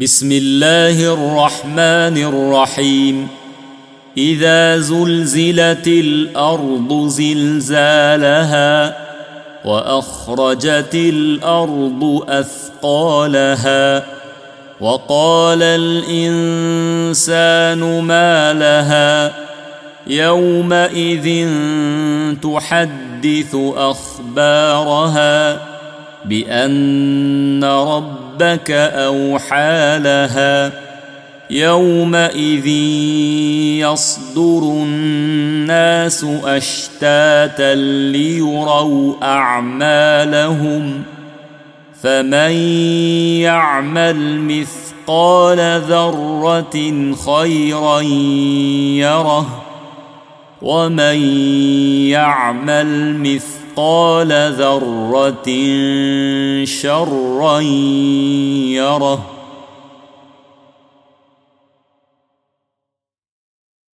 بسم الله الرحمن الرحيم. إذا زلزلت الأرض زلزالها وأخرجت الأرض أثقالها وقال الإنسان ما لها يومئذ تحدث أخبارها بأن ربك أوحى لها يومئذ يصدر الناس أشتاتا ليروا أعمالهم فمن يعمل مثقال ذرة خيرا يره ومن يعمل مثقال ذرة شرا يره.